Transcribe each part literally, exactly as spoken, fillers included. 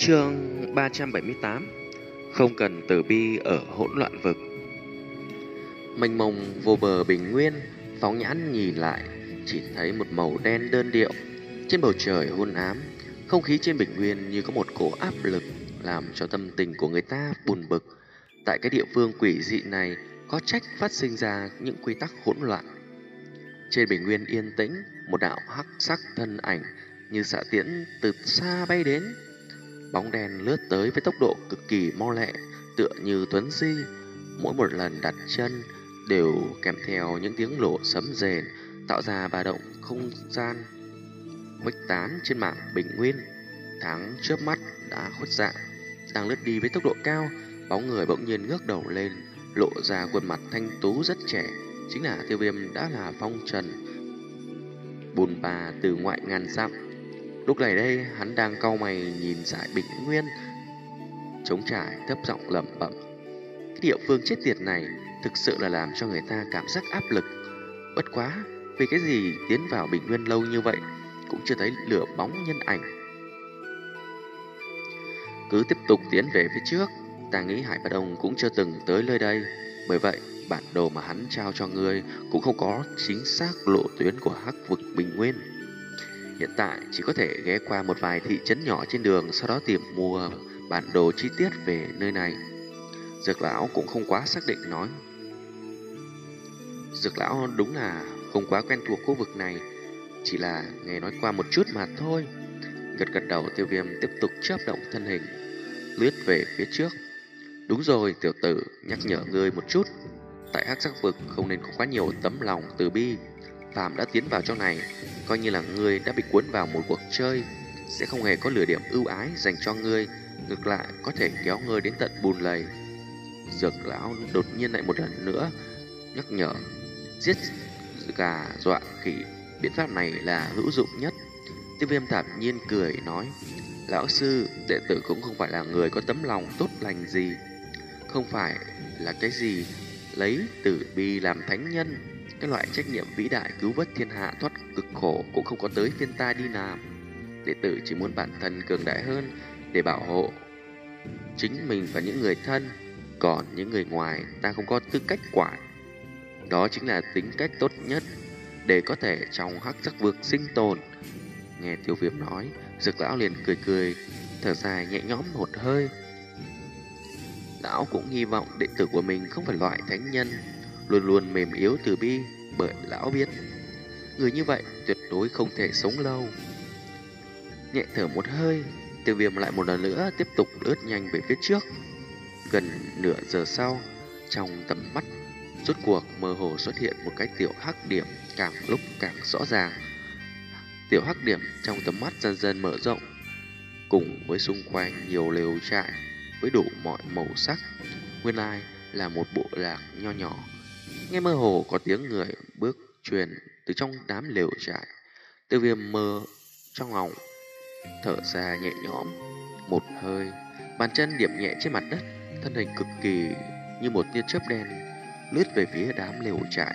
Chương ba trăm bảy mươi tám. Không cần từ bi ở hỗn loạn vực. Mênh mông vô bờ bình nguyên, phóng nhãn nhìn lại chỉ thấy một màu đen đơn điệu. Trên bầu trời hôn ám, không khí trên bình nguyên như có một cỗ áp lực làm cho tâm tình của người ta buồn bực. Tại cái địa phương quỷ dị này có trách phát sinh ra những quy tắc hỗn loạn. Trên bình nguyên yên tĩnh, một đạo hắc sắc thân ảnh như xạ tiễn từ xa bay đến. Bóng đen lướt tới với tốc độ cực kỳ mau lẹ, tựa như tuấn di. Mỗi một lần đặt chân đều kèm theo những tiếng nổ sấm rền, tạo ra ba động không gian khuếch tán trên mảng bình nguyên. Tháng chớp mắt đã khuất dạng, đang lướt đi với tốc độ cao. Bóng người bỗng nhiên ngước đầu lên, lộ ra khuôn mặt thanh tú rất trẻ, chính là Tiêu Viêm đã là phong trần bùn bà từ ngoại ngàn dặm. Lúc này đây, hắn đang cau mày nhìn dải bình nguyên trống trải, thấp giọng lẩm bẩm. Cái địa phương chết tiệt này thực sự là làm cho người ta cảm giác áp lực. Bất quá, vì cái gì tiến vào bình nguyên lâu như vậy cũng chưa thấy lửa bóng nhân ảnh. Cứ tiếp tục tiến về phía trước, ta nghĩ Hải Bá Đông cũng chưa từng tới nơi đây. Bởi vậy, bản đồ mà hắn trao cho ngươi cũng không có chính xác lộ tuyến của hắc vực bình nguyên. Hiện tại chỉ có thể ghé qua một vài thị trấn nhỏ trên đường, sau đó tìm mua bản đồ chi tiết về nơi này. Dược lão cũng không quá xác định nói. Dược lão đúng là không quá quen thuộc khu vực này, chỉ là nghe nói qua một chút mà thôi. Gật gật đầu, Tiêu Viêm tiếp tục chớp động thân hình, lướt về phía trước. Đúng rồi, tiểu tử, nhắc nhở ngươi một chút. Tại hắc sắc vực không nên có quá nhiều tấm lòng từ bi. Phàm đã tiến vào trong này, coi như là ngươi đã bị cuốn vào một cuộc chơi, sẽ không hề có lửa điểm ưu ái dành cho ngươi, ngược lại có thể kéo ngươi đến tận bùn lầy. Dược lão đột nhiên lại một lần nữa nhắc nhở. Giết gà dọa khỉ, biện pháp này là hữu dụng nhất. Tiêu Viêm thản nhiên cười nói. Lão sư, đệ tử cũng không phải là người có tấm lòng tốt lành gì, không phải là cái gì lấy tử bi làm thánh nhân. Cái loại trách nhiệm vĩ đại cứu vớt thiên hạ thoát cực khổ cũng không có tới phiên ta đi làm. Đệ tử chỉ muốn bản thân cường đại hơn để bảo hộ chính mình và những người thân, còn những người ngoài ta không có tư cách quản. Đó chính là tính cách tốt nhất để có thể trong hắc sắc vực sinh tồn. Nghe Tiêu Viêm nói, Dược lão liền cười cười, thở dài nhẹ nhõm một hơi. Lão cũng hy vọng đệ tử của mình không phải loại thánh nhân luôn luôn mềm yếu từ bi, bởi lão biết người như vậy tuyệt đối không thể sống lâu. Nhẹ thở một hơi, Tiêu Viêm lại một lần nữa tiếp tục lướt nhanh về phía trước. Gần nửa giờ sau, trong tầm mắt rốt cuộc mơ hồ xuất hiện một cái tiểu hắc điểm, càng lúc càng rõ ràng. Tiểu hắc điểm trong tầm mắt dần dần mở rộng, cùng với xung quanh nhiều lều trại với đủ mọi màu sắc. Nguyên lai là một bộ lạc nho nhỏ. Nghe mơ hồ có tiếng người bước truyền từ trong đám lều trại. Tiêu Viêm mơ trong lòng thở ra nhẹ nhõm một hơi, bàn chân điểm nhẹ trên mặt đất, thân hình cực kỳ như một tia chớp đen lướt về phía đám lều trại.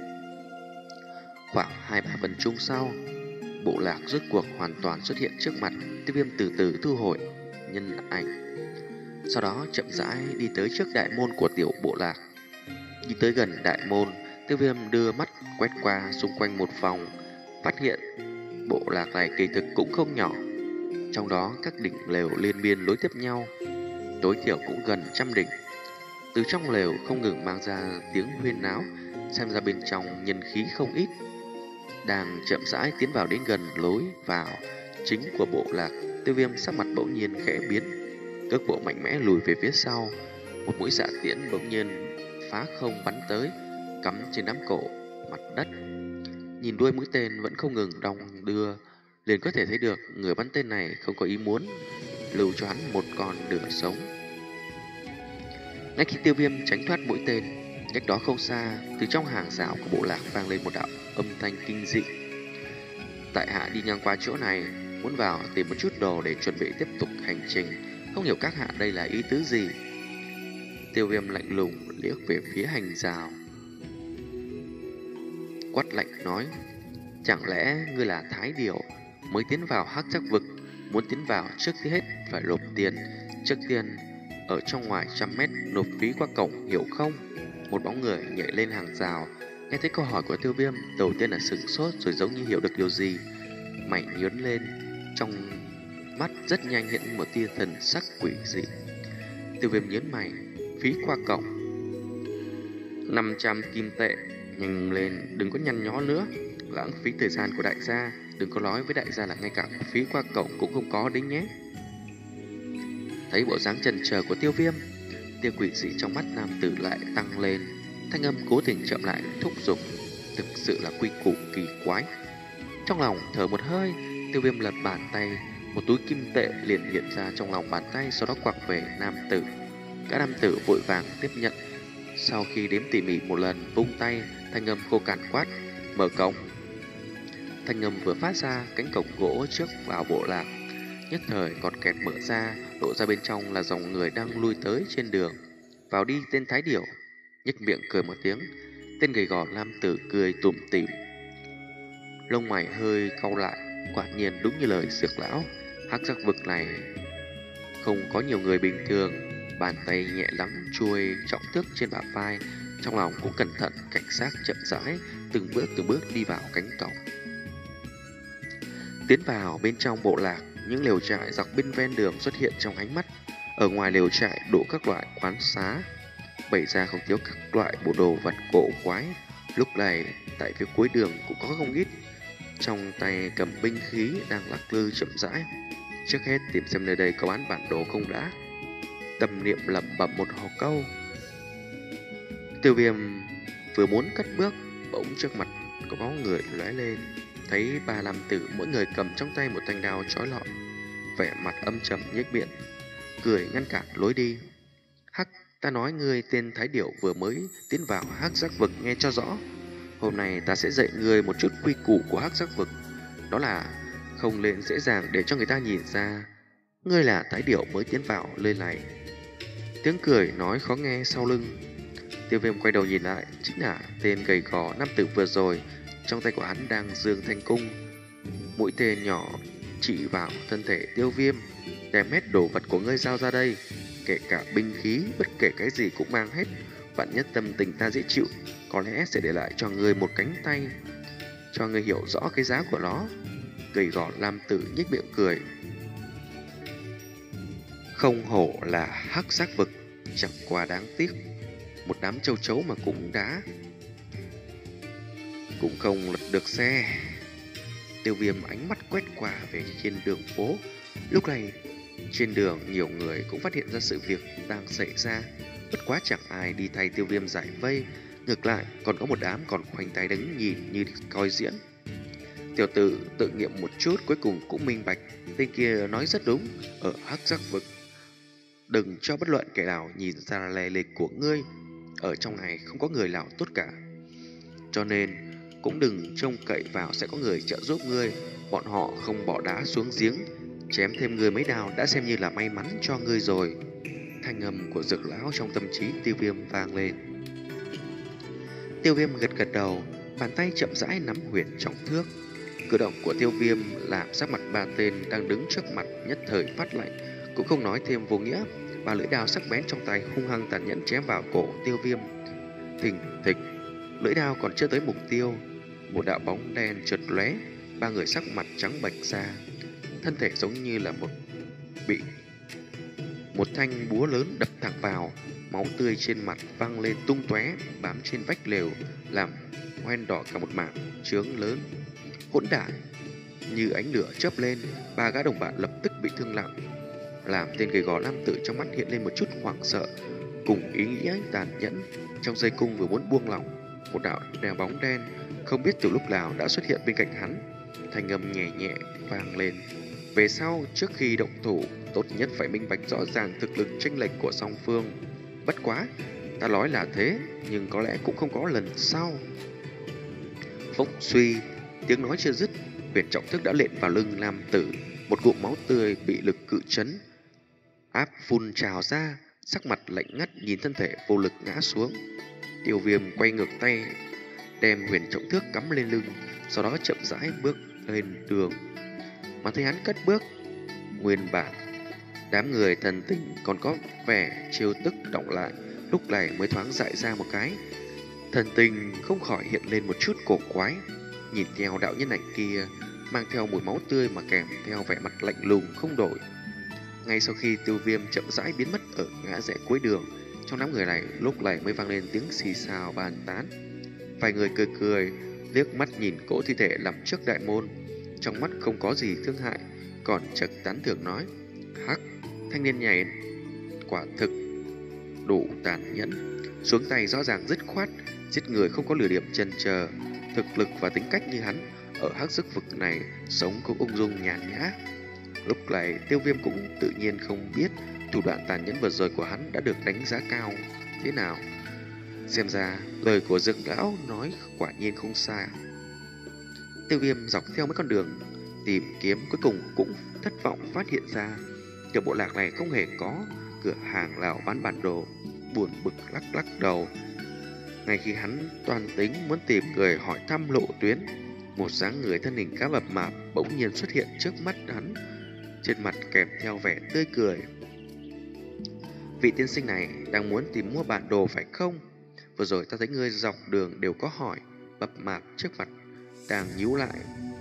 Khoảng hai ba phần chung sau, bộ lạc rốt cuộc hoàn toàn xuất hiện trước mặt. Tiêu Viêm từ từ thu hồi nhân ảnh, sau đó chậm rãi đi tới trước đại môn của tiểu bộ lạc. Đi tới gần đại môn, Tiêu Viêm đưa mắt quét qua xung quanh một vòng, phát hiện bộ lạc này kỳ thực cũng không nhỏ. Trong đó các đỉnh lều liên miên nối tiếp nhau, tối thiểu cũng gần trăm đỉnh. Từ trong lều không ngừng mang ra tiếng huyên náo, xem ra bên trong nhân khí không ít. Đang chậm rãi tiến vào đến gần lối vào chính của bộ lạc, Tiêu Viêm sắc mặt bỗng nhiên khẽ biến, cước bộ mạnh mẽ lùi về phía sau. Một mũi xạ tiễn bỗng nhiên phá không bắn tới, cắm trên đám cổ mặt đất. Nhìn đuôi mũi tên vẫn không ngừng đong đưa, liền có thể thấy được người bắn tên này không có ý muốn lưu cho hắn một con nửa sống. Ngay khi Tiêu Viêm tránh thoát mũi tên, cách đó không xa, từ trong hàng rào của bộ lạc vang lên một đạo âm thanh kinh dị. Tại hạ đi ngang qua chỗ này, muốn vào tìm một chút đồ để chuẩn bị tiếp tục hành trình, không hiểu các hạ đây là ý tứ gì. Tiêu Viêm lạnh lùng liếc về phía hành rào, quát lạnh nói. Chẳng lẽ ngươi là Thái Điểu mới tiến vào hắc sắc vực, muốn tiến vào trước hết phải nộp tiền. Trước tiên ở trong ngoài trăm mét nộp phí qua cổng, hiểu không? Một bóng người nhảy lên hàng rào. Nghe thấy câu hỏi của Tiêu Viêm, đầu tiên là sửng sốt rồi giống như hiểu được điều gì. Mày nhớn lên, trong mắt rất nhanh hiện một tia thần sắc quỷ dị. Tiêu Viêm nhớn mày, phí qua cổng năm trăm kim tệ, nhanh lên, đừng có nhăn nhó nữa, lãng phí thời gian của đại gia. Đừng có nói với đại gia là ngay cả phí qua cổng cũng không có đấy nhé. Thấy bộ dáng chần chờ của Tiêu Viêm, tia quỷ dị trong mắt nam tử lại tăng lên. Thanh âm cố tình chậm lại thúc giục, thực sự là quy củ kỳ quái. Trong lòng thở một hơi, Tiêu Viêm lật bàn tay, một túi kim tệ liền hiện ra trong lòng bàn tay, sau đó quẳng về nam tử. Các nam tử vội vàng tiếp nhận. Sau khi đếm tỉ mỉ một lần, vung tay, thanh âm khô cằn quát: mở cổng. Thanh âm vừa phát ra, cánh cổng gỗ trước vào bộ lạc nhất thời còn kẹt mở ra, lộ ra bên trong là dòng người đang lui tới trên đường. Vào đi tên Thái Điểu. Nhếch miệng cười một tiếng, tên gầy gò nam tử cười tủm tỉm, lông mày hơi cau lại. Quả nhiên đúng như lời Dược lão, hắc giác vực này không có nhiều người bình thường. Bàn tay nhẹ lắm chuôi trọng thước trên bả vai, trong lòng cũng cẩn thận cảnh giác, chậm rãi từng bước từng bước đi vào cánh cổng. Tiến vào bên trong bộ lạc, những lều trại dọc bên ven đường xuất hiện trong ánh mắt. Ở ngoài lều trại đủ các loại quán xá, bày ra không thiếu các loại bộ đồ vật cổ quái. Lúc này tại phía cuối đường cũng có không ít trong tay cầm binh khí đang lắc lư chậm rãi. Trước hết tìm xem nơi đây có bán bản đồ không đã. Tâm niệm lẩm bẩm một hồ câu, Tiêu Viêm vừa muốn cất bước, bỗng trước mặt có bóng người lóe lên. Thấy ba nam tử mỗi người cầm trong tay một thanh đao chói lọi, vẻ mặt âm trầm nhếch miệng cười ngăn cản lối đi. Hắc, ta nói ngươi tên Thái Điểu vừa mới tiến vào hắc giác vực, nghe cho rõ. Hôm nay ta sẽ dạy ngươi một chút quy củ của hắc giác vực, đó là không lên dễ dàng để cho người ta nhìn ra ngươi là Thái Điểu mới tiến vào nơi này. Tiếng cười nói khó nghe sau lưng. Tiêu Viêm quay đầu nhìn lại, chính là tên gầy gò nam tử vừa rồi. Trong tay của hắn đang giương thanh cung, mũi tên nhỏ chỉ vào thân thể Tiêu Viêm. Đem hết đồ vật của ngươi giao ra đây, kể cả binh khí, bất kể cái gì cũng mang hết. Vạn nhất tâm tình ta dễ chịu, có lẽ sẽ để lại cho ngươi một cánh tay, cho ngươi hiểu rõ cái giá của nó. Gầy gò nam tử nhếch miệng cười. Không hổ là hắc giác vực, chẳng qua đáng tiếc, một đám châu chấu mà cũng đã cũng không lật được xe. Tiêu Viêm ánh mắt quét qua về trên đường phố. Lúc này trên đường nhiều người cũng phát hiện ra sự việc đang xảy ra, bất quá chẳng ai đi thay Tiêu Viêm giải vây, ngược lại còn có một đám còn khoanh tay đứng nhìn như coi diễn. Tiểu tử tự nghiệm một chút, cuối cùng cũng minh bạch, tên kia nói rất đúng. Ở hắc giác vực, đừng cho bất luận kẻ nào nhìn ra lè lịch của ngươi. Ở trong này không có người nào tốt cả, cho nên cũng đừng trông cậy vào sẽ có người trợ giúp ngươi. Bọn họ không bỏ đá xuống giếng, chém thêm ngươi mấy đao đã xem như là may mắn cho ngươi rồi. Thanh âm của Dược lão trong tâm trí Tiêu Viêm vang lên. Tiêu Viêm gật gật đầu, bàn tay chậm rãi nắm huyền trọng thước. Cử động của Tiêu Viêm làm sắc mặt ba tên đang đứng trước mặt nhất thời phát lạnh, cũng không nói thêm vô nghĩa. Ba lưỡi đao sắc bén trong tay hung hăng tàn nhẫn chém vào cổ Tiêu Viêm. Thình thịch, lưỡi đao còn chưa tới mục tiêu, một đạo bóng đen chợt lóe, ba người sắc mặt trắng bệch ra, thân thể giống như là một bị một thanh búa lớn đập thẳng vào. Máu tươi trên mặt văng lên tung tóe, bám trên vách lều, làm hoen đỏ cả một mảng trướng lớn. Hỗn đản! Như ánh lửa chớp lên, ba gã đồng bạn lập tức bị thương nặng, làm tên gầy gò nam tử trong mắt hiện lên một chút hoảng sợ cùng ý nghĩa tàn nhẫn. Trong dây cung vừa muốn buông lỏng, một đạo đèo bóng đen không biết từ lúc nào đã xuất hiện bên cạnh hắn. Thanh âm nhẹ nhẹ vang lên. Về sau, trước khi động thủ, tốt nhất phải minh bạch rõ ràng thực lực chênh lệch của song phương. Bất quá, ta nói là thế, nhưng có lẽ cũng không có lần sau. Phốc suy, tiếng nói chưa dứt, huyền trọng thức đã lện vào lưng nam tử. Một ngụm máu tươi bị lực cự chấn áp phun trào ra, sắc mặt lạnh ngắt nhìn thân thể vô lực ngã xuống. Tiêu Viêm quay ngược tay, đem huyền trọng thước cắm lên lưng, sau đó chậm rãi bước lên đường. Mà thấy hắn cất bước, Nguyên bản đám người thần tình còn có vẻ trêu tức động lại, lúc này mới thoáng dại ra một cái. Thần tình không khỏi hiện lên một chút cổ quái, nhìn theo đạo nhân ảnh kia mang theo mùi máu tươi mà kèm theo vẻ mặt lạnh lùng không đổi. Ngay sau khi Tiêu Viêm chậm rãi biến mất ở ngã rẽ cuối đường, trong đám người này lúc này mới vang lên tiếng xì xào bàn tán. Vài người cười cười, liếc mắt nhìn cỗ thi thể nằm trước đại môn, trong mắt không có gì thương hại, còn chợt tán thưởng nói: hắc, thanh niên nhảy quả thực đủ tàn nhẫn, xuống tay rõ ràng dứt khoát, giết người không có lừa điểm chần chờ. Thực lực và tính cách như hắn, ở hắc sức vực này sống cũng ung dung nhàn nhã. Lúc này Tiêu Viêm cũng tự nhiên không biết thủ đoạn tàn nhẫn vừa rồi của hắn đã được đánh giá cao thế nào. Xem ra lời của Dược lão nói quả nhiên không sai. Tiêu Viêm dọc theo mấy con đường tìm kiếm, cuối cùng cũng thất vọng phát hiện ra tiểu bộ lạc này không hề có cửa hàng nào bán bản đồ. Buồn bực lắc lắc đầu. Ngay khi hắn toàn tính muốn tìm người hỏi thăm lộ tuyến, một dáng người thân hình khá mập mạp bỗng nhiên xuất hiện trước mắt hắn, trên mặt kèm theo vẻ tươi cười. Vị tiên sinh này đang muốn tìm mua bản đồ phải không? Vừa rồi ta thấy ngươi dọc đường đều có hỏi. Mập mạp trước mặt đang nhíu lại,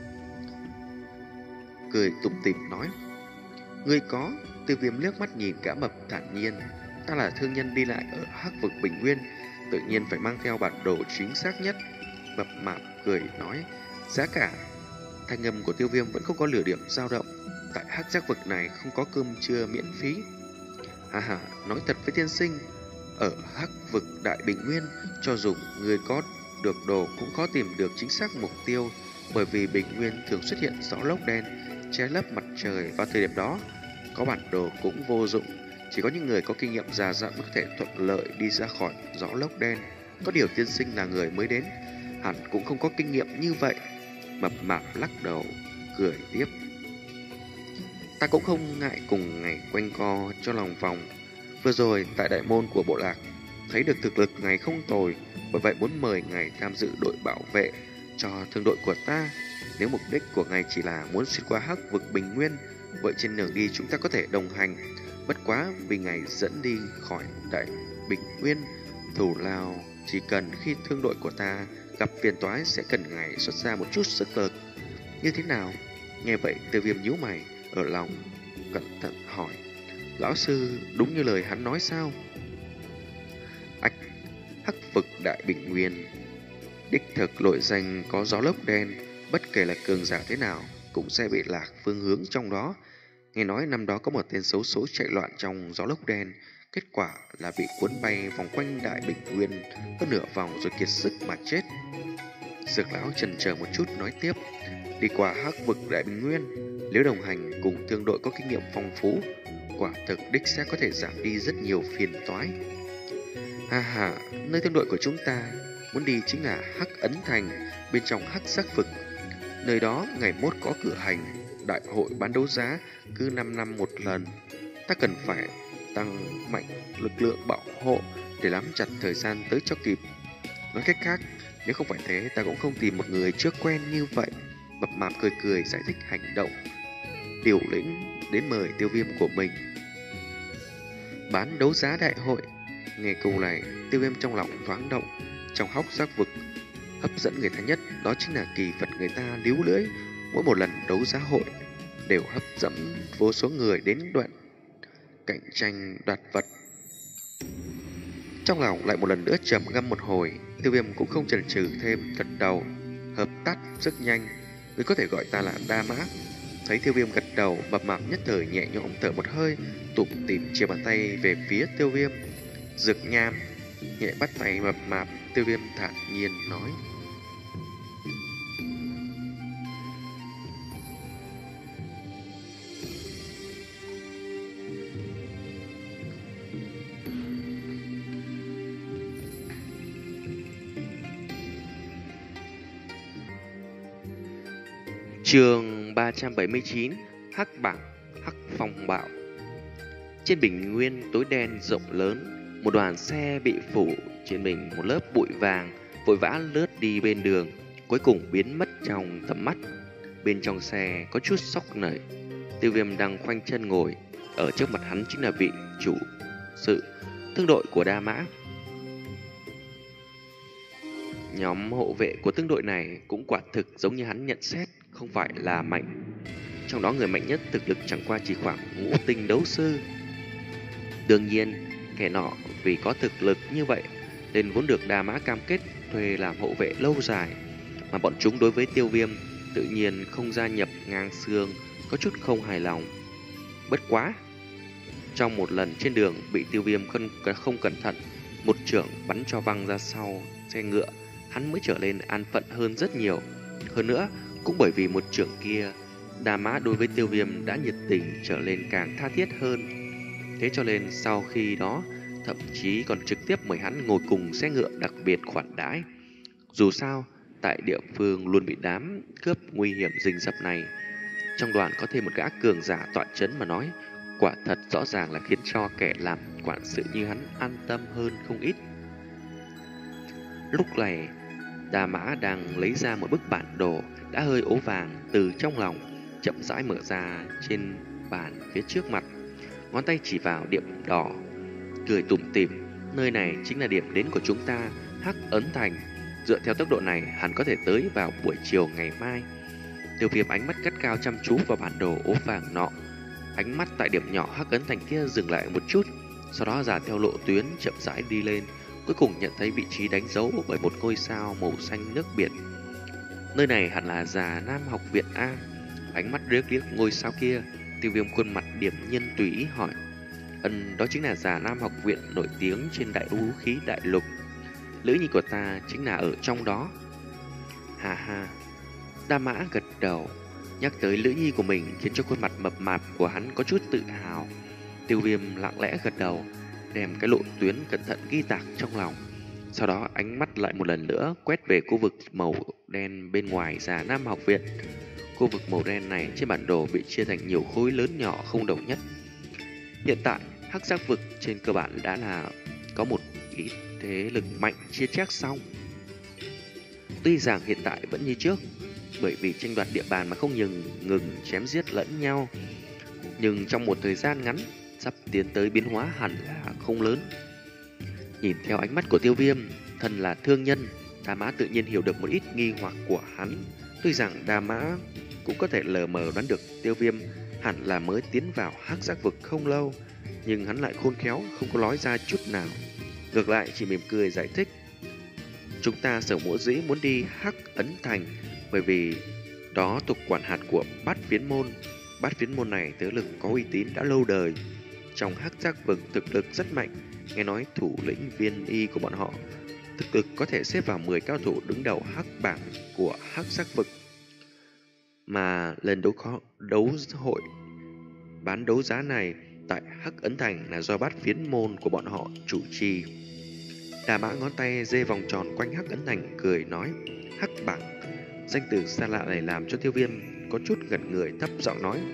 cười tủm tỉm nói: ngươi có? Tiêu Viêm liếc mắt nhìn gã mập thản nhiên: ta là thương nhân đi lại ở hắc vực Bình Nguyên, tự nhiên phải mang theo bản đồ chính xác nhất. Mập mạp cười nói: giá cả? Thanh âm của Tiêu Viêm vẫn không có lửa điểm dao động. Tại hắc giác vực này không có cơm trưa miễn phí. Hà hà, nói thật với tiên sinh, ở hắc vực Đại Bình Nguyên, cho dù người có được đồ cũng khó tìm được chính xác mục tiêu, bởi vì Bình Nguyên thường xuất hiện gió lốc đen che lấp mặt trời vào thời điểm đó. Có bản đồ cũng vô dụng, chỉ có những người có kinh nghiệm già dặn mới có thể thuận lợi đi ra khỏi gió lốc đen. Có điều tiên sinh là người mới đến, hẳn cũng không có kinh nghiệm như vậy. Mập mạp lắc đầu, cười tiếp: ta cũng không ngại cùng ngày quanh co cho lòng vòng. Vừa rồi tại đại môn của bộ lạc thấy được thực lực ngài không tồi, bởi vậy muốn mời ngài tham dự đội bảo vệ cho thương đội của ta. Nếu mục đích của ngài chỉ là muốn xuyên qua hắc vực Bình Nguyên, vậy trên đường đi chúng ta có thể đồng hành. Bất quá vì ngài dẫn đi khỏi Đại Bình Nguyên, thủ lao chỉ cần khi thương đội của ta gặp phiền toái sẽ cần ngài xuất ra một chút sức lực. Như thế nào? Nghe vậy Tiêu Viêm nhíu mày, ở lòng cẩn thận hỏi: lão sư đúng như lời hắn nói sao? Ách, hắc vực Đại Bình Nguyên đích thực nội danh có gió lốc đen, bất kể là cường giả thế nào cũng sẽ bị lạc phương hướng trong đó. Nghe nói năm đó có một tên xấu số chạy loạn trong gió lốc đen, kết quả là bị cuốn bay vòng quanh Đại Bình Nguyên hơn nửa vòng rồi kiệt sức mà chết. Dược lão chần chờ một chút nói tiếp: đi qua hắc vực Đại Bình Nguyên, nếu đồng hành cùng thương đội có kinh nghiệm phong phú, quả thực đích sẽ có thể giảm đi rất nhiều phiền toái. Ha ha, nơi thương đội của chúng ta muốn đi chính là Hắc Ấn Thành, bên trong hắc sắc vực. Nơi đó ngày mốt có cử hành đại hội bán đấu giá, cứ năm năm một lần. Ta cần phải tăng mạnh lực lượng bảo hộ để nắm chặt thời gian tới cho kịp. Nói cách khác, nếu không phải thế ta cũng không tìm một người chưa quen như vậy. Mập mạp cười cười giải thích hành động điều lĩnh đến mời Tiêu Viêm của mình. Bán đấu giá đại hội. Nghe câu này, Tiêu Viêm trong lòng thoáng động. Trong hóc giác vực, hấp dẫn người ta nhất đó chính là kỳ vật người ta líu lưỡi. Mỗi một lần đấu giá hội đều hấp dẫn vô số người đến đoạn cạnh tranh đoạt vật. Trong lòng lại một lần nữa trầm ngâm một hồi, Tiêu Viêm cũng không chần chừ thêm, gật đầu: hợp tác rất nhanh, ngươi có thể gọi ta là Đa Mã. Thấy Tiêu Viêm gật đầu, mập mạp nhất thời nhẹ nhõm thở một hơi, tủm tỉm chia bàn tay về phía Tiêu Viêm. Dược Nham nhẹ bắt tay mập mạp, Tiêu Viêm thản nhiên nói: chương ba trăm bảy mươi chín: Hắc Bảng Hắc Phong Bạo. Trên bình nguyên tối đen rộng lớn, một đoàn xe bị phủ trên mình một lớp bụi vàng, vội vã lướt đi bên đường, cuối cùng biến mất trong tầm mắt. Bên trong xe có chút sóc nảy, Tiêu Viêm đang khoanh chân ngồi, ở trước mặt hắn chính là vị chủ sự tương đội của Đa Mã. Nhóm hộ vệ của tương đội này cũng quả thực giống như hắn nhận xét, không phải là mạnh. Trong đó người mạnh nhất thực lực chẳng qua chỉ khoảng ngũ tinh đấu sư. Đương nhiên, kẻ nọ vì có thực lực như vậy nên vốn được Đa Mã cam kết thuê làm hộ vệ lâu dài, mà bọn chúng đối với Tiêu Viêm tự nhiên không gia nhập ngang xương, có chút không hài lòng. Bất quá, trong một lần trên đường bị Tiêu Viêm không, không cẩn thận một chưởng bắn cho văng ra sau xe ngựa, hắn mới trở nên an phận hơn rất nhiều. Hơn nữa, cũng bởi vì một chưởng kia, Đa Mã đối với Tiêu Viêm đã nhiệt tình trở nên càng tha thiết hơn. Thế cho nên sau khi đó, thậm chí còn trực tiếp mời hắn ngồi cùng xe ngựa đặc biệt khoản đãi. Dù sao, tại địa phương luôn bị đám cướp nguy hiểm rình rập này, trong đoàn có thêm một gã cường giả tọa chấn mà nói, quả thật rõ ràng là khiến cho kẻ làm quản sự như hắn an tâm hơn không ít. Lúc này, Đa Mã đang lấy ra một bức bản đồ đã hơi ố vàng từ trong lòng, chậm rãi mở ra trên bàn phía trước mặt, ngón tay chỉ vào điểm đỏ, cười tủm tỉm. Nơi này chính là điểm đến của chúng ta, Hắc Ấn Thành. Dựa theo tốc độ này, hẳn có thể tới vào buổi chiều ngày mai. Tiêu Viêm ánh mắt gắt cao chăm chú vào bản đồ ố vàng nọ. Ánh mắt tại điểm nhỏ Hắc Ấn Thành kia dừng lại một chút, sau đó dà theo lộ tuyến chậm rãi đi lên, cuối cùng nhận thấy vị trí đánh dấu bởi một ngôi sao màu xanh nước biển. Nơi này hẳn là Già Nam Học Viện A. Ánh mắt liếc liếc ngôi sao kia, Tiêu Viêm khuôn mặt điểm nhiên tùy ý hỏi: Ân, đó chính là Già Nam Học Viện nổi tiếng trên đại vũ khí đại lục. Lữ nhi của ta chính là ở trong đó. Hà hà. Đa Mã gật đầu, nhắc tới Lữ nhi của mình khiến cho khuôn mặt mập mạp của hắn có chút tự hào. Tiêu Viêm lặng lẽ gật đầu, đem cái lộ tuyến cẩn thận ghi tạc trong lòng. Sau đó ánh mắt lại một lần nữa quét về khu vực màu đen bên ngoài Già Nam Học Viện. Khu vực màu đen này trên bản đồ bị chia thành nhiều khối lớn nhỏ không đồng nhất. Hiện tại, Hắc Giác Vực trên cơ bản đã là có một ít thế lực mạnh chia chác xong. Tuy rằng hiện tại vẫn như trước, bởi vì tranh đoạt địa bàn mà không ngừng ngừng chém giết lẫn nhau, nhưng trong một thời gian ngắn sắp tiến tới biến hóa hẳn là không lớn. Nhìn theo ánh mắt của Tiêu Viêm, thân là thương nhân, Đa Mã tự nhiên hiểu được một ít nghi hoặc của hắn. Tuy rằng Đa Mã cũng có thể lờ mờ đoán được Tiêu Viêm hẳn là mới tiến vào Hắc Giác Vực không lâu, nhưng hắn lại khôn khéo không có nói ra chút nào. Ngược lại chỉ mỉm cười giải thích: Chúng ta sở mỗ dĩ muốn đi Hắc Ấn Thành bởi vì đó thuộc quản hạt của Bát Phiến Môn. Bát Phiến Môn này thế lực có uy tín đã lâu đời, trong Hắc Giác Vực thực lực rất mạnh. Nghe nói thủ lĩnh Viên Y của bọn họ thực lực có thể xếp vào mười cao thủ đứng đầu hắc bảng của Hắc Giác Vực. Mà lần đấu khó đấu hội bán đấu giá này tại Hắc Ấn Thành là do Bát Phiến Môn của bọn họ chủ trì. Đà Mã ngón tay dê vòng tròn quanh Hắc Ấn Thành cười nói: Hắc bảng, danh từ xa lạ này làm cho Tiêu Viêm có chút ngẩn người, thấp giọng nói: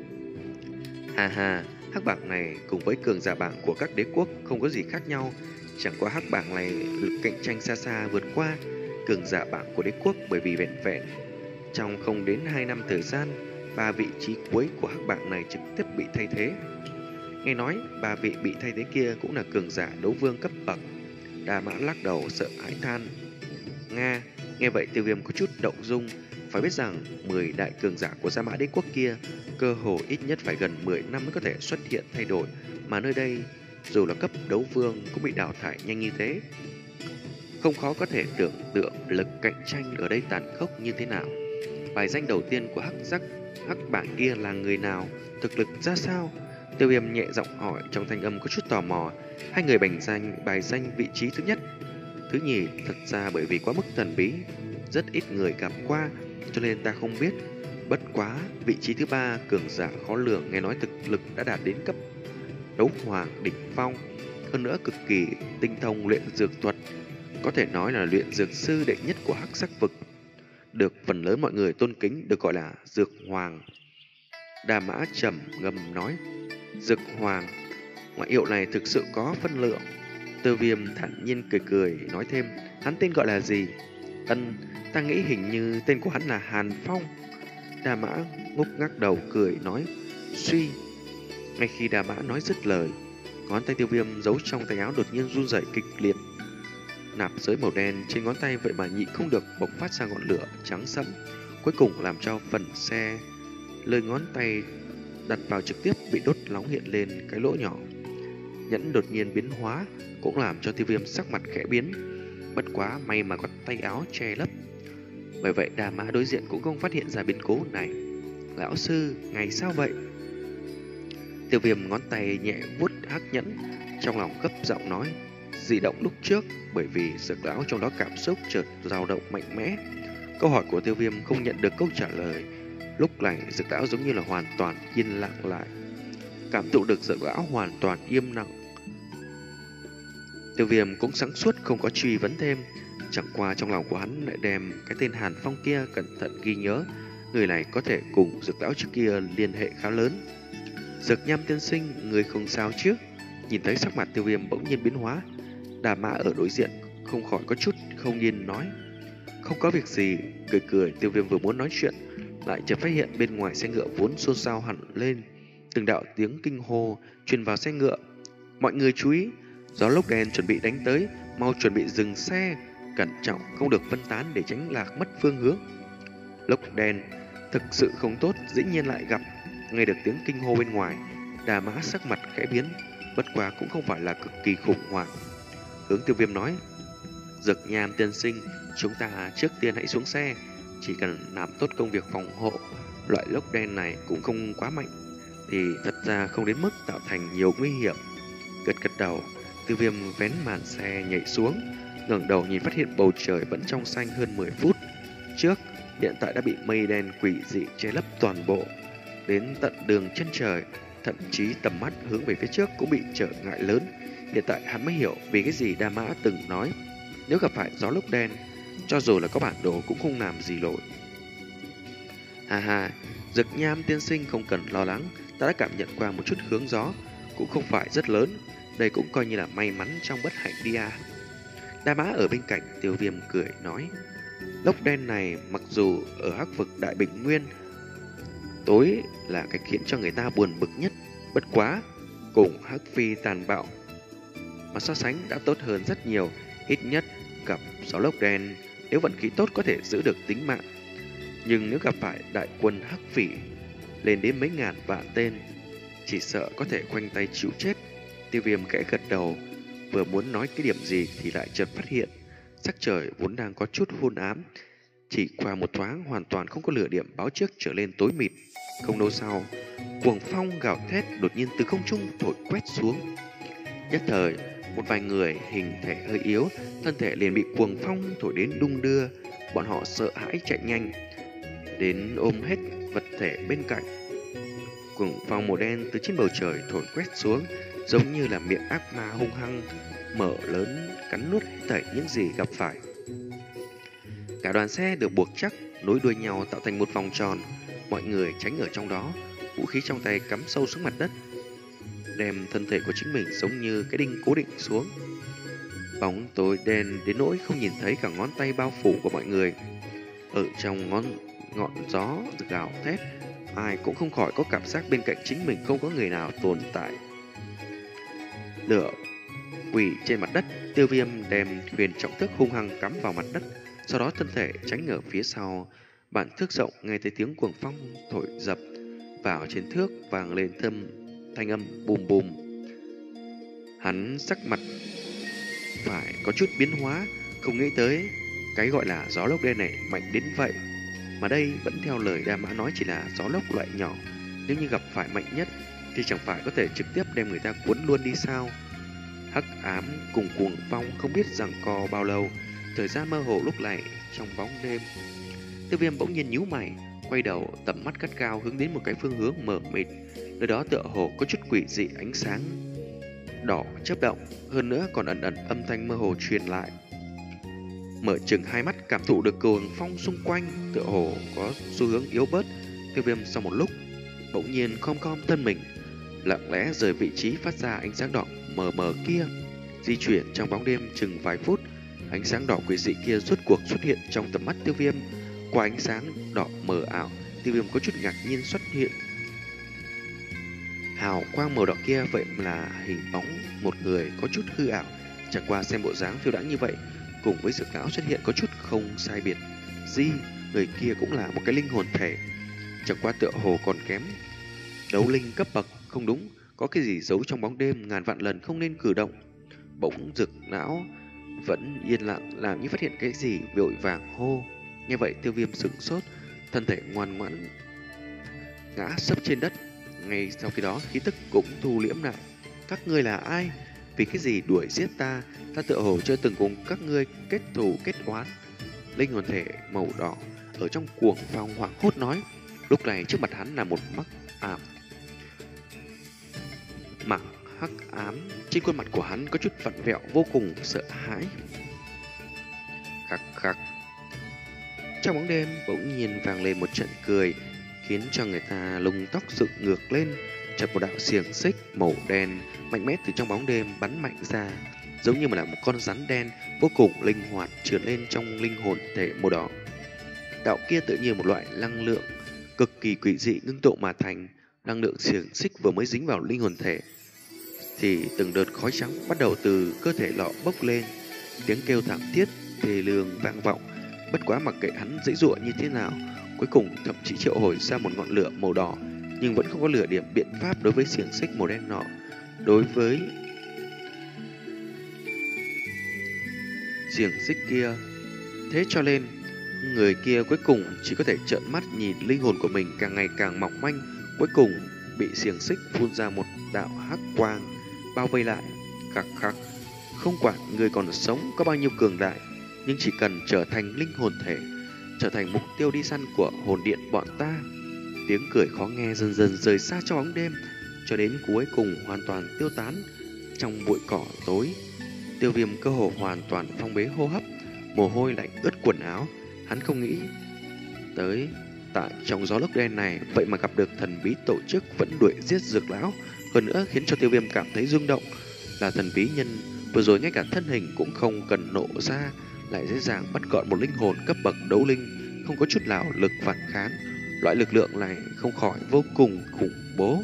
Hà hà, Hắc bảng này cùng với cường giả bảng của các đế quốc không có gì khác nhau, chẳng qua Hắc bảng này lực cạnh tranh xa xa vượt qua cường giả bảng của đế quốc, bởi vì vẹn vẹn trong không đến hai năm thời gian, ba vị trí cuối của Hắc bảng này trực tiếp bị thay thế. Nghe nói ba vị bị thay thế kia cũng là cường giả đấu vương cấp bậc. Đa Mã lắc đầu sợ hãi than: Nga. Nghe vậy Tiêu Viêm có chút động dung. Phải biết rằng mười đại cường giả của Gia Mã đế quốc kia cơ hồ ít nhất phải gần mười năm mới có thể xuất hiện thay đổi, mà nơi đây dù là cấp đấu vương cũng bị đào thải nhanh như thế. Không khó có thể tưởng tượng lực cạnh tranh ở đây tàn khốc như thế nào. Bài danh đầu tiên của Hắc Giác Hắc bảng kia là người nào, thực lực ra sao? Tiêu Viêm nhẹ giọng hỏi, trong thanh âm có chút tò mò. Hai người bành danh bài danh vị trí thứ nhất, thứ nhì thật ra bởi vì quá mức thần bí, rất ít người gặp qua, cho nên ta không biết. Bất quá vị trí thứ ba cường giả khó lường, nghe nói thực lực đã đạt đến cấp đấu hoàng đỉnh phong, hơn nữa cực kỳ tinh thông luyện dược thuật, có thể nói là luyện dược sư đệ nhất của Hắc Giác Vực, được phần lớn mọi người tôn kính, được gọi là Dược Hoàng. Đà Mã trầm ngâm nói: Dược Hoàng, ngoại hiệu này thực sự có phân lượng. Tiêu Viêm thản nhiên cười cười nói thêm: Hắn tên gọi là gì? Ân, ta nghĩ hình như tên của hắn là Hàn Phong. Đà Mã ngúc ngắc đầu cười nói: Suy, ngay khi Đà Mã nói dứt lời, ngón tay Tiêu Viêm giấu trong tay áo đột nhiên run rẩy kịch liệt. Nạp giới màu đen trên ngón tay vậy mà nhịn không được bộc phát ra ngọn lửa trắng sẫm, cuối cùng làm cho phần xe lời ngón tay đặt vào trực tiếp bị đốt nóng hiện lên cái lỗ nhỏ. Nhẫn đột nhiên biến hóa cũng làm cho Tiêu Viêm sắc mặt khẽ biến, bất quá may mà có tay áo che lấp. Bởi vậy Đà Mã đối diện cũng không phát hiện ra biến cố này. Lão sư, ngày sao vậy? Tiêu Viêm ngón tay nhẹ vuốt hắc nhẫn, trong lòng gấp giọng nói. Dị động lúc trước bởi vì Dược lão trong đó cảm xúc chợt dao động mạnh mẽ. Câu hỏi của Tiêu Viêm không nhận được câu trả lời. Lúc này Dược lão giống như là hoàn toàn yên lặng lại, cảm thụ được Dược lão hoàn toàn im lặng. Tiêu Viêm cũng sáng suốt không có truy vấn thêm, chẳng qua trong lòng của hắn lại đem cái tên Hàn Phong kia cẩn thận ghi nhớ. Người này có thể cùng Dược lão trước kia liên hệ khá lớn. Dược Nham tiên sinh, người không sao chứ? Nhìn thấy sắc mặt Tiêu Viêm bỗng nhiên biến hóa, Đà Mã ở đối diện không khỏi có chút không yên nói. Không có việc gì. Cười cười, Tiêu Viêm vừa muốn nói chuyện, lại chợt phát hiện bên ngoài xe ngựa vốn xôn xao hẳn lên. Từng đạo tiếng kinh hô truyền vào xe ngựa. Mọi người chú ý, gió lốc đen chuẩn bị đánh tới, mau chuẩn bị dừng xe, cẩn trọng không được phân tán để tránh lạc mất phương hướng. Lốc đen thực sự không tốt, dĩ nhiên lại gặp. Nghe được tiếng kinh hô bên ngoài, Đà Mã sắc mặt khẽ biến, bất quá cũng không phải là cực kỳ khủng hoảng. Hướng Tiêu Viêm nói, Dược Nham tiên sinh, chúng ta trước tiên hãy xuống xe, chỉ cần làm tốt công việc phòng hộ. Loại lốc đen này cũng không quá mạnh, thì thật ra không đến mức tạo thành nhiều nguy hiểm. Gật gật đầu, Tiêu Viêm vén màn xe nhảy xuống, ngẩng đầu nhìn phát hiện bầu trời vẫn trong xanh hơn mười phút trước, hiện tại đã bị mây đen quỷ dị che lấp toàn bộ, đến tận đường chân trời, thậm chí tầm mắt hướng về phía trước cũng bị trở ngại lớn. Hiện tại hắn mới hiểu vì cái gì Đa Mã từng nói, nếu gặp phải gió lốc đen, cho dù là có bản đồ cũng không làm gì nổi. Hà hà, Dực Nham tiên sinh không cần lo lắng, ta đã cảm nhận qua một chút hướng gió, cũng không phải rất lớn, đây cũng coi như là may mắn trong bất hạnh đi à. Đa Mã ở bên cạnh Tiêu Viêm cười nói, lốc đen này mặc dù ở Hắc vực Đại Bình Nguyên, tối là cái khiến cho người ta buồn bực nhất, bất quá cùng Hắc Phi tàn bạo mà so sánh đã tốt hơn rất nhiều. Ít nhất gặp gió lốc đen, nếu vận khí tốt có thể giữ được tính mạng, nhưng nếu gặp phải đại quân Hắc Phỉ lên đến mấy ngàn vạn tên, chỉ sợ có thể khoanh tay chịu chết. Tiêu Viêm khẽ gật đầu, vừa muốn nói cái điểm gì thì lại chợt phát hiện sắc trời vốn đang có chút hôn ám, chỉ qua một thoáng hoàn toàn không có lửa điểm báo trước trở lên tối mịt. Không lâu sau, cuồng phong gào thét đột nhiên từ không trung thổi quét xuống. Nhất thời, một vài người hình thể hơi yếu, thân thể liền bị cuồng phong thổi đến đung đưa. Bọn họ sợ hãi chạy nhanh đến ôm hết vật thể bên cạnh. Cuồng phong màu đen từ trên bầu trời thổi quét xuống, giống như là miệng ác ma hung hăng mở lớn cắn nuốt hết thảy những gì gặp phải. Cả đoàn xe được buộc chắc nối đuôi nhau tạo thành một vòng tròn, mọi người tránh ở trong đó, vũ khí trong tay cắm sâu xuống mặt đất, đem thân thể của chính mình giống như cái đinh cố định xuống. Bóng tối đen đến nỗi không nhìn thấy cả ngón tay bao phủ của mọi người. Ở trong ngón ngọn gió gào thét, ai cũng không khỏi có cảm giác bên cạnh chính mình không có người nào tồn tại. Lửa quỷ trên mặt đất, Tiêu Viêm đem quyền trọng thức hung hăng cắm vào mặt đất, sau đó thân thể tránh ở phía sau. Bản thước rộng nghe thấy tiếng cuồng phong thổi dập vào trên thước, vang lên thâm thanh âm bùm bùm. Hắn sắc mặt phải có chút biến hóa, không nghĩ tới cái gọi là gió lốc đen này mạnh đến vậy. Mà đây vẫn theo lời Đa Mã nói chỉ là gió lốc loại nhỏ, nếu như gặp phải mạnh nhất thì chẳng phải có thể trực tiếp đem người ta cuốn luôn đi sao? Hắc ám cùng cuồng phong không biết giằng co bao lâu, thời gian mơ hồ lúc này trong bóng đêm. Tiêu Viêm bỗng nhiên nhíu mày, quay đầu tầm mắt gắt gao hướng đến một cái phương hướng mờ mịt, nơi đó tựa hồ có chút quỷ dị ánh sáng đỏ chớp động, hơn nữa còn ẩn ẩn âm thanh mơ hồ truyền lại. Mở chừng hai mắt cảm thụ được cuồng phong xung quanh tựa hồ có xu hướng yếu bớt. Tiêu Viêm sau một lúc bỗng nhiên khom khom thân mình, lặng lẽ rời vị trí phát ra ánh sáng đỏ mờ mờ kia, di chuyển trong bóng đêm chừng vài phút. Ánh sáng đỏ quỷ dị kia rốt cuộc xuất hiện trong tầm mắt Tiêu Viêm. Qua ánh sáng đỏ mờ ảo, Tiêu Viêm có chút ngạc nhiên xuất hiện. Hào quang màu đỏ kia vậy là hình bóng một người có chút hư ảo. Chẳng qua xem bộ dáng phiêu đãng như vậy, cùng với Dược lão xuất hiện có chút không sai biệt gì, người kia cũng là một cái linh hồn thể. Chẳng qua tựa hồ còn kém đấu linh cấp bậc, không đúng, có cái gì giấu trong bóng đêm, ngàn vạn lần không nên cử động. Bỗng Dược lão vẫn yên lặng, làm như phát hiện cái gì, vội vàng hô. Nghe vậy Tiêu Viêm sững sốt, thân thể ngoan ngoãn ngã sấp trên đất. Ngay sau khi đó khí tức cũng thu liễm lại. Các ngươi là ai? Vì cái gì đuổi giết ta? Ta tựa hồ chưa từng cùng các ngươi kết thù kết oán. Linh hồn thể màu đỏ ở trong cuồng phong hoảng hốt nói. Lúc này trước mặt hắn là một mắt ảm mặc hắc ám, trên khuôn mặt của hắn có chút vặn vẹo, vô cùng sợ hãi. Khắc khắc. Trong bóng đêm bỗng nhiên vang lên một trận cười, khiến cho người ta lông tóc dựng ngược lên. Chợt một đạo xiềng xích màu đen mạnh mẽ từ trong bóng đêm bắn mạnh ra, giống như là một con rắn đen vô cùng linh hoạt trườn lên trong linh hồn thể màu đỏ. Đạo kia tự nhiên một loại năng lượng cực kỳ quỷ dị ngưng tụ mà thành. Năng lượng xiềng xích vừa mới dính vào linh hồn thể thì từng đợt khói trắng bắt đầu từ cơ thể lọ bốc lên, tiếng kêu thảm thiết thê lương vang vọng. Bất quá mặc kệ hắn dãy dụa như thế nào, cuối cùng thậm chí triệu hồi ra một ngọn lửa màu đỏ, nhưng vẫn không có lửa điểm biện pháp đối với xiềng xích màu đen nọ. Đối với xiềng xích kia, thế cho nên người kia cuối cùng chỉ có thể trợn mắt nhìn linh hồn của mình càng ngày càng mỏng manh, cuối cùng bị xiềng xích phun ra một đạo hắc quang bao vây lại. Khắc khắc, không quản người còn sống có bao nhiêu cường đại, nhưng chỉ cần trở thành linh hồn thể, trở thành mục tiêu đi săn của hồn điện bọn ta. Tiếng cười khó nghe dần dần rời xa trong bóng đêm, cho đến cuối cùng hoàn toàn tiêu tán trong bụi cỏ tối. Tiêu Viêm cơ hồ hoàn toàn phong bế hô hấp, mồ hôi lạnh ướt quần áo. Hắn không nghĩ tới tại trong gió lốc đen này vậy mà gặp được thần bí tổ chức vẫn đuổi giết Dược lão. Hơn nữa khiến cho Tiêu Viêm cảm thấy rung động là thần bí nhân vừa rồi ngay cả thân hình cũng không cần nộ ra, lại dễ dàng bắt gọn một linh hồn cấp bậc đấu linh, không có chút nào lực phản kháng. Loại lực lượng này không khỏi vô cùng khủng bố.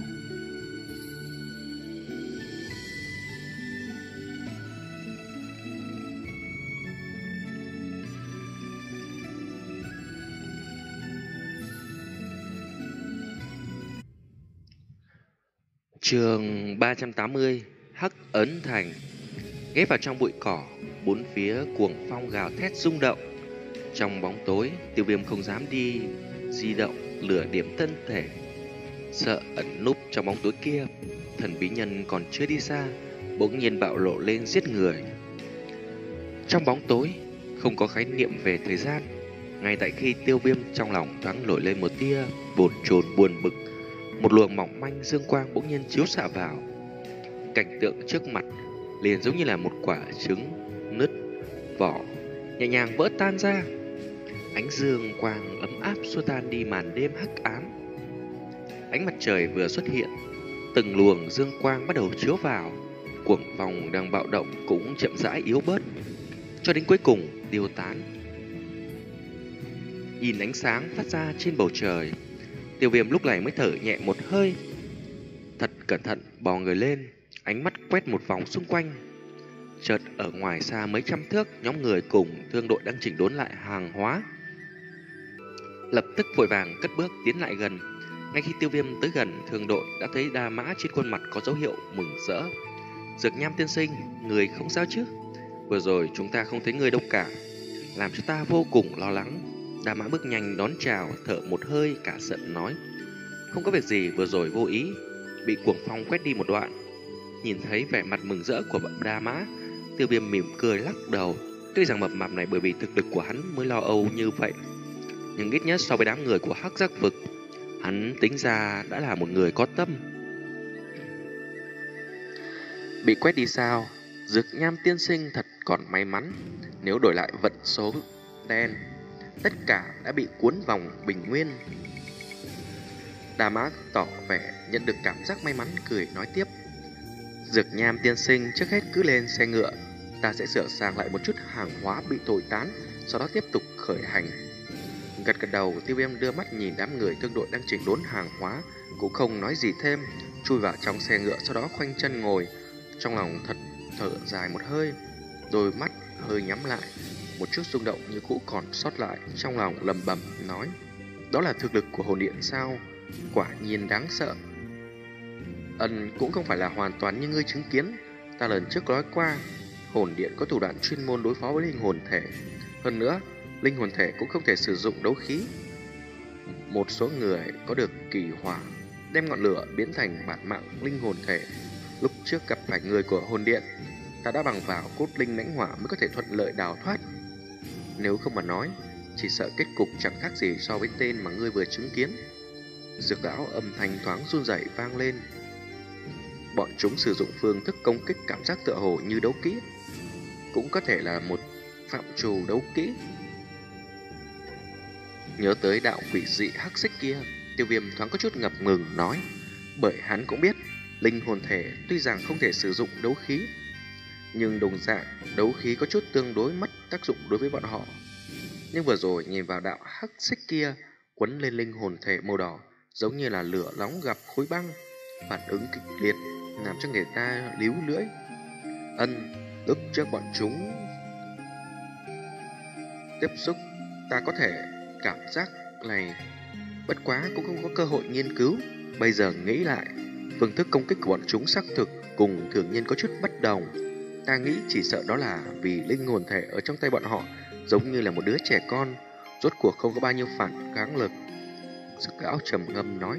Chương ba trăm tám mươi, Hắc Ấn Thành. Ghép vào trong bụi cỏ, bốn phía cuồng phong gào thét rung động. Trong bóng tối, Tiêu Viêm không dám đi di động lửa điểm thân thể, sợ ẩn núp trong bóng tối kia. Thần bí nhân còn chưa đi xa, bỗng nhiên bạo lộ lên giết người. Trong bóng tối, không có khái niệm về thời gian. Ngay tại khi Tiêu Viêm trong lòng thoáng nổi lên một tia bồn chồn buồn bực, một luồng mỏng manh dương quang bỗng nhiên chiếu xạ vào. Cảnh tượng trước mặt liền giống như là một quả trứng nứt vỏ, nhẹ nhàng vỡ tan ra. Ánh dương quang ấm áp xua tan đi màn đêm hắc ám. Ánh mặt trời vừa xuất hiện, từng luồng dương quang bắt đầu chiếu vào. Cuồng phong đang bạo động cũng chậm rãi yếu bớt, cho đến cuối cùng tiêu tán. Nhìn ánh sáng phát ra trên bầu trời, Tiêu Viêm lúc này mới thở nhẹ một hơi, thật cẩn thận bò người lên, ánh mắt quét một vòng xung quanh. Chợt ở ngoài xa mấy trăm thước, nhóm người cùng thương đội đang chỉnh đốn lại hàng hóa, lập tức vội vàng cất bước tiến lại gần. Ngay khi Tiêu Viêm tới gần, thương đội đã thấy Đa Mã trên khuôn mặt có dấu hiệu mừng rỡ. Dược Nham tiên sinh, người không sao chứ? Vừa rồi chúng ta không thấy người đâu cả, làm cho ta vô cùng lo lắng. Đa Mã bước nhanh đón chào, thở một hơi cả giận nói. Không có việc gì, vừa rồi vô ý, bị cuồng phong quét đi một đoạn. Nhìn thấy vẻ mặt mừng rỡ của Đa Mã, Tiêu Viêm mỉm cười lắc đầu. Tuy rằng mập mạp này bởi vì thực lực của hắn mới lo âu như vậy, nhưng ít nhất so với đám người của Hắc Giác Vực, hắn tính ra đã là một người có tâm. Bị quét đi sao? Dược Nham tiên sinh thật còn may mắn. Nếu đổi lại vận số đen, tất cả đã bị cuốn vòng bình nguyên. Đa Mã tỏ vẻ nhận được cảm giác may mắn, cười nói tiếp. Dược Nham tiên sinh, trước hết cứ lên xe ngựa, ta sẽ sửa sang lại một chút hàng hóa bị thổi tán, sau đó tiếp tục khởi hành. Gật gật đầu, Tiêu Viêm đưa mắt nhìn đám người thương đội đang chỉnh đốn hàng hóa, cũng không nói gì thêm. chui vào trong xe ngựa, sau đó khoanh chân ngồi. Trong lòng thật thở dài một hơi, đôi mắt hơi nhắm lại, một chút rung động như cũ còn sót lại. Trong lòng lẩm bẩm nói, đó là thực lực của hồn điện sao? Quả nhiên đáng sợ. Ân, cũng không phải là hoàn toàn như ngươi chứng kiến. Ta lần trước nói qua, hồn điện có thủ đoạn chuyên môn đối phó với linh hồn thể. Hơn nữa, linh hồn thể cũng không thể sử dụng đấu khí. Một số người có được kỳ hỏa, đem ngọn lửa biến thành bản mạng linh hồn thể. Lúc trước gặp phải người của hồn điện, ta đã bằng vào cốt linh mãnh hỏa mới có thể thuận lợi đào thoát. Nếu không mà nói, chỉ sợ kết cục chẳng khác gì so với tên mà ngươi vừa chứng kiến. Dược lão âm thanh thoáng run rẩy vang lên. Bọn chúng sử dụng phương thức công kích cảm giác tựa hồ như đấu kỹ, cũng có thể là một phạm trù đấu kỹ. Nhớ tới đạo quỷ dị hắc xích kia, Tiêu Viêm thoáng có chút ngập ngừng nói, bởi hắn cũng biết linh hồn thể tuy rằng không thể sử dụng đấu khí, nhưng đồng dạng đấu khí có chút tương đối mất tác dụng đối với bọn họ. Nhưng vừa rồi nhìn vào đạo hắc xích kia quấn lên linh hồn thể màu đỏ, giống như là lửa nóng gặp khối băng, phản ứng kịch liệt làm cho người ta líu lưỡi. Ân, lúc trước bọn chúng tiếp xúc, ta có thể cảm giác này, bất quá cũng không có cơ hội nghiên cứu. Bây giờ nghĩ lại, phương thức công kích của bọn chúng xác thực cùng thường nhân có chút bất đồng. Ta nghĩ chỉ sợ đó là vì linh hồn thể ở trong tay bọn họ giống như là một đứa trẻ con, rốt cuộc không có bao nhiêu phản kháng lực. Dược lão trầm ngâm nói,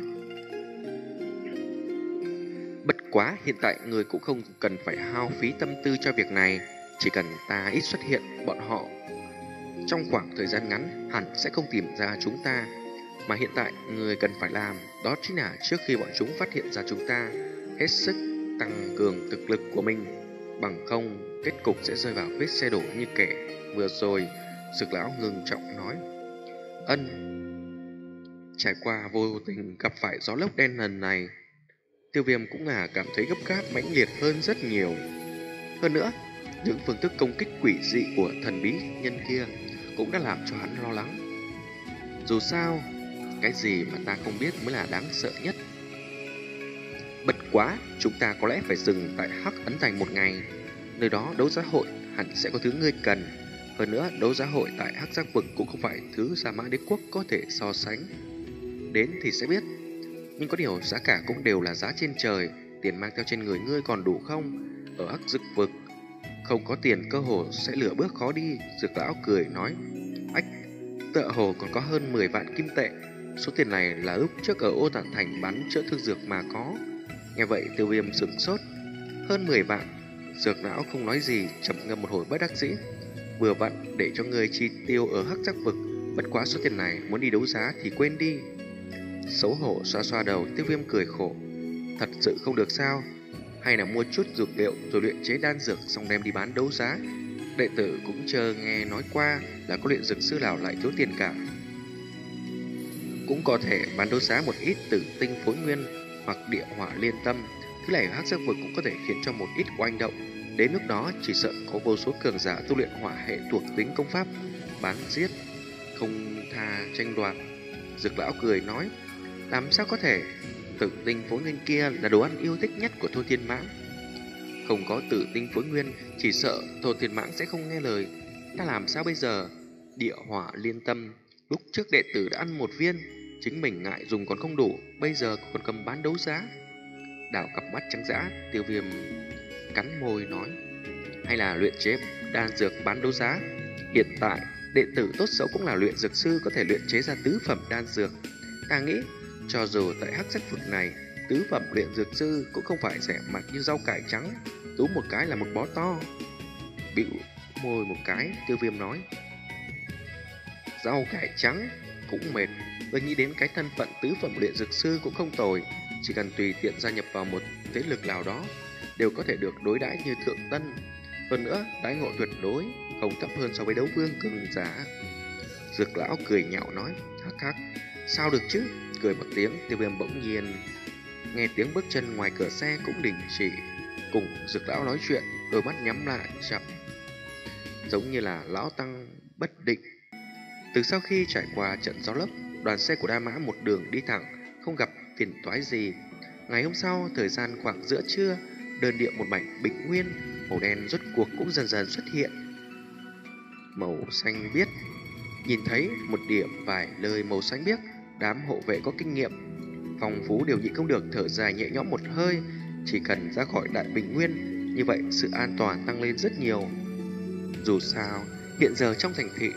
bất quá hiện tại người cũng không cần phải hao phí tâm tư cho việc này. Chỉ cần ta ít xuất hiện, bọn họ trong khoảng thời gian ngắn hẳn sẽ không tìm ra chúng ta. Mà hiện tại người cần phải làm đó chính là trước khi bọn chúng phát hiện ra chúng ta, hết sức tăng cường thực lực của mình. Bằng không, kết cục sẽ rơi vào vết xe đổ như kẻ vừa rồi. Dược lão ngưng trọng nói, Ân, trải qua vô tình gặp phải gió lốc đen lần này, Tiêu Viêm cũng là cảm thấy gấp gáp mãnh liệt hơn rất nhiều. Hơn nữa, những phương thức công kích quỷ dị của thần bí nhân kia cũng đã làm cho hắn lo lắng. Dù sao, cái gì mà ta không biết mới là đáng sợ nhất. Bất quá, chúng ta có lẽ phải dừng tại Hắc Ấn Thành một ngày. Nơi đó đấu giá hội hẳn sẽ có thứ ngươi cần. Hơn nữa, đấu giá hội tại Hắc Giác Vực cũng không phải thứ Sa Mã Đế Quốc có thể so sánh. Đến thì sẽ biết. Nhưng có điều giá cả cũng đều là giá trên trời. Tiền mang theo trên người ngươi còn đủ không? Ở Hắc Giác Vực không có tiền cơ hồ sẽ lửa bước khó đi. Dược lão cười nói, ách, tựa hồ còn có hơn mười vạn kim tệ. Số tiền này là lúc trước ở Ô Tản Thành bán chữa thương dược mà có. Nghe vậy Tiêu Viêm sửng sốt. Hơn mười vạn. Dược lão không nói gì, trầm ngâm một hồi bất đắc dĩ. Vừa vặn để cho người chi tiêu ở Hắc Giác Vực. Bất quá số tiền này muốn đi đấu giá thì quên đi. Xấu hổ xoa xoa đầu, Tiêu Viêm cười khổ. Thật sự không được sao? Hay là mua chút dược liệu rồi luyện chế đan dược xong đem đi bán đấu giá? Đệ tử cũng chờ nghe nói qua là có luyện dược sư nào lại thiếu tiền cả. Cũng có thể bán đấu giá một ít tử tinh phối nguyên hoặc địa hỏa liên tâm. Thứ này ở Hắc Giác Vực cũng có thể khiến cho một ít oanh động. Đến lúc đó chỉ sợ có vô số cường giả tu luyện hỏa hệ thuộc tính công pháp, bán giết không tha tranh đoạt. Dược lão cười nói, làm sao có thể? Tử tinh phối nguyên kia là đồ ăn yêu thích nhất của Thôn Thiên Mãng. Không có tử tinh phối nguyên, chỉ sợ Thôn Thiên Mãng sẽ không nghe lời. Ta làm sao bây giờ? Địa hỏa liên tâm, lúc trước đệ tử đã ăn một viên, chính mình ngại dùng còn không đủ, bây giờ còn cầm bán đấu giá. Đảo cặp mắt trắng dã, Tiêu Viêm cắn môi nói, hay là luyện chế đan dược bán đấu giá? Hiện tại đệ tử tốt xấu cũng là luyện dược sư, có thể luyện chế ra tứ phẩm đan dược. Ta nghĩ cho dù tại Hắc Giác Vực này, tứ phẩm luyện dược sư cũng không phải rẻ mạt như rau cải trắng, tú một cái là một bó to. Bĩu môi một cái, Tiêu Viêm nói, rau cải trắng cũng mệt. Tôi nghĩ đến cái thân phận tứ phẩm luyện dược sư cũng không tồi. Chỉ cần tùy tiện gia nhập vào một thế lực nào đó đều có thể được đối đãi như thượng tân. Hơn nữa, đãi ngộ tuyệt đối không thấp hơn so với đấu vương cường giả. Dược lão cười nhạo nói, hắc hắc, sao được chứ? Cười một tiếng, Tiêu Viêm bỗng nhiên nghe tiếng bước chân ngoài cửa xe cũng đình chỉ. Cùng Dược lão nói chuyện, đôi mắt nhắm lại chậm, giống như là lão tăng bất định. Từ sau khi trải qua trận gió lốc, đoàn xe của Đa Mã một đường đi thẳng, không gặp phiền toái gì. Ngày hôm sau, thời gian khoảng giữa trưa, đơn điệu một mảnh bình nguyên, màu đen rốt cuộc cũng dần dần xuất hiện. Màu xanh biếc, nhìn thấy một điểm vài lời màu xanh biếc, đám hộ vệ có kinh nghiệm phong phú đều nhịn không được thở dài nhẹ nhõm một hơi. Chỉ cần ra khỏi đại bình nguyên, như vậy sự an toàn tăng lên rất nhiều. Dù sao, hiện giờ trong thành thị,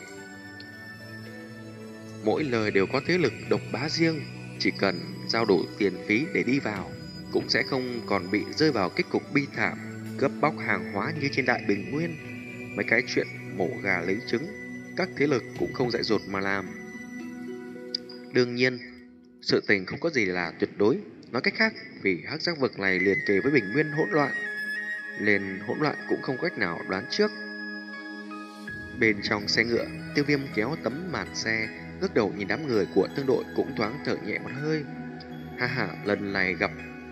mỗi lời đều có thế lực độc bá riêng. Chỉ cần giao đủ tiền phí để đi vào, cũng sẽ không còn bị rơi vào kết cục bi thảm cướp bóc hàng hóa như trên đại bình nguyên. Mấy cái chuyện mổ gà lấy trứng, các thế lực cũng không dại dột mà làm. Đương nhiên, sự tình không có gì là tuyệt đối. Nói cách khác, vì hắc giác vực này liền kề với bình nguyên hỗn loạn, nên hỗn loạn cũng không có cách nào đoán trước. Bên trong xe ngựa, Tiêu Viêm kéo tấm màn xe, ngước đầu nhìn đám người của thương đội cũng thoáng thở nhẹ một hơi. Ha ha, lần này gặp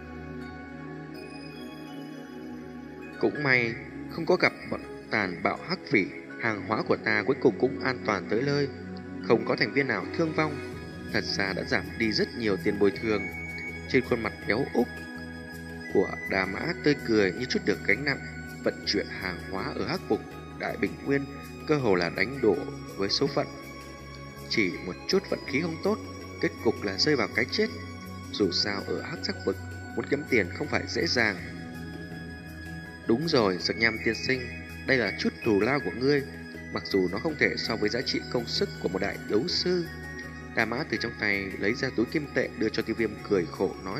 cũng may không có gặp bọn tàn bạo hắc phỉ, hàng hóa của ta cuối cùng cũng an toàn tới nơi, không có thành viên nào thương vong. Thật ra đã giảm đi rất nhiều tiền bồi thường. Trên khuôn mặt béo úc của Đà Mã tươi cười như chút được gánh nặng. Vận chuyển hàng hóa ở hắc vực đại bình nguyên cơ hồ là đánh đổ với số phận. Chỉ một chút vận khí không tốt, kết cục là rơi vào cái chết. Dù sao ở hắc sắc vực, muốn kiếm tiền không phải dễ dàng. Đúng rồi, Dược Nham tiên sinh, đây là chút thù lao của ngươi, mặc dù nó không thể so với giá trị công sức của một đại đấu sư. Đà Mã từ trong tay lấy ra túi kim tệ đưa cho Tiêu Viêm, cười khổ nói: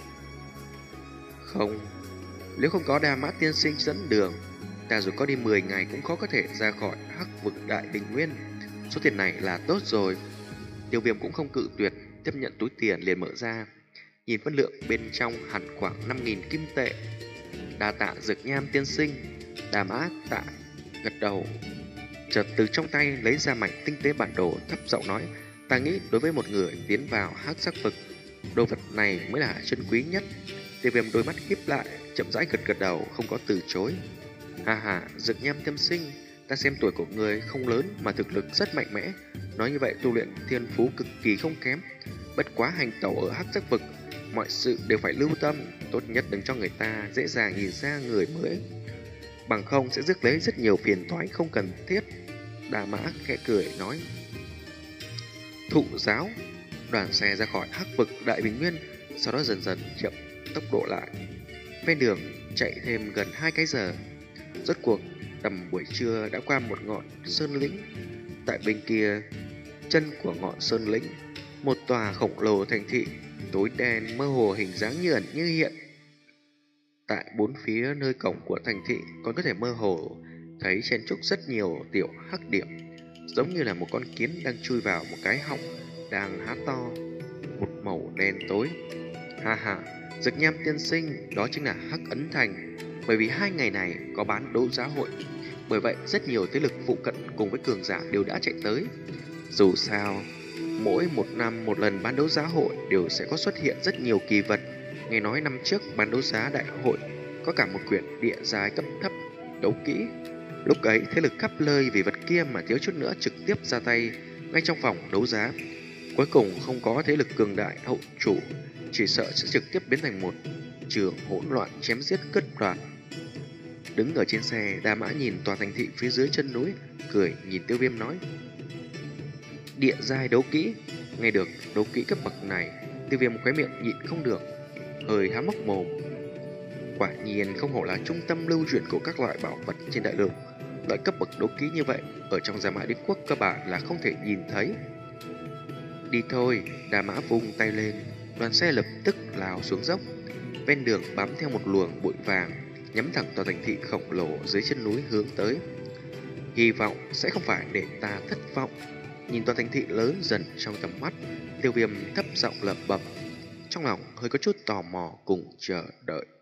Không, nếu không có Đà Mã tiên sinh dẫn đường, ta dù có đi mười ngày cũng khó có thể ra khỏi hắc vực đại bình nguyên. Số tiền này là tốt rồi. Tiêu Viêm cũng không cự tuyệt, tiếp nhận túi tiền liền mở ra. Nhìn phân lượng bên trong hẳn khoảng năm nghìn kim tệ. Đa tạ Dược Nham tiên sinh. Đà Mã tạ gật đầu, chợt từ trong tay lấy ra mảnh tinh tế bản đồ, thấp giọng nói: Ta nghĩ đối với một người tiến vào hắc sắc vực, đồ vật này mới là chân quý nhất. Tiêu Viêm đôi mắt híp lại, chậm rãi gật gật đầu, không có từ chối. Ha ha, Dược Nham tiên sinh, ta xem tuổi của người không lớn mà thực lực rất mạnh mẽ. Nói như vậy tu luyện thiên phú cực kỳ không kém. Bất quá hành tẩu ở hắc sắc vực, mọi sự đều phải lưu tâm, tốt nhất đừng cho người ta dễ dàng nhìn ra người mới, bằng không sẽ rước lấy rất nhiều phiền toái không cần thiết. Đà Mã khẽ cười nói: Thụ giáo. Đoàn xe ra khỏi hắc vực đại bình nguyên, sau đó dần dần chậm tốc độ lại. Ven đường chạy thêm gần hai cái giờ, rốt cuộc tầm buổi trưa đã qua một ngọn sơn lĩnh. Tại bên kia chân của ngọn sơn lĩnh, một tòa khổng lồ thành thị tối đen mơ hồ, hình dáng như ẩn như hiện. Tại bốn phía nơi cổng của thành thị còn có thể mơ hồ thấy chen chúc rất nhiều tiểu hắc điểm, giống như là một con kiến đang chui vào một cái họng đang há to, một màu đen tối. Ha ha, Dược Nham tiên sinh, đó chính là Hắc Ấn Thành. Bởi vì hai ngày này có bán đấu giá hội, bởi vậy rất nhiều thế lực phụ cận cùng với cường giả đều đã chạy tới. Dù sao, mỗi một năm một lần bán đấu giá hội đều sẽ có xuất hiện rất nhiều kỳ vật. Nghe nói năm trước bán đấu giá đại hội có cả một quyển địa giai cấp thấp đấu kỹ. Lúc ấy thế lực khắp nơi vì vật kia mà thiếu chút nữa trực tiếp ra tay ngay trong phòng đấu giá. Cuối cùng không có thế lực cường đại hậu chủ, chỉ sợ sẽ trực tiếp biến thành một trường hỗn loạn chém giết cướp đoạt. Đứng ở trên xe, Đà Mã nhìn tòa thành thị phía dưới chân núi, cười nhìn Tiêu Viêm nói: Địa giai đấu kỹ. Nghe được đấu kỹ cấp bậc này, Tiêu Viêm khóe miệng nhịn không được, hơi há mốc mồm. Quả nhiên không hổ là trung tâm lưu chuyển của các loại bảo vật trên đại lục. Loại cấp bậc đấu kỹ như vậy ở trong Gia Mã Đế Quốc cơ bản là không thể nhìn thấy. Đi thôi. Đà Mã vung tay lên, đoàn xe lập tức lao xuống dốc. Ven đường bám theo một luồng bụi vàng, nhắm thẳng tòa thành thị khổng lồ dưới chân núi hướng tới. Hy vọng sẽ không phải để ta thất vọng. Nhìn tòa thành thị lớn dần trong tầm mắt, Tiêu Viêm thấp giọng lẩm bẩm, trong lòng hơi có chút tò mò cùng chờ đợi.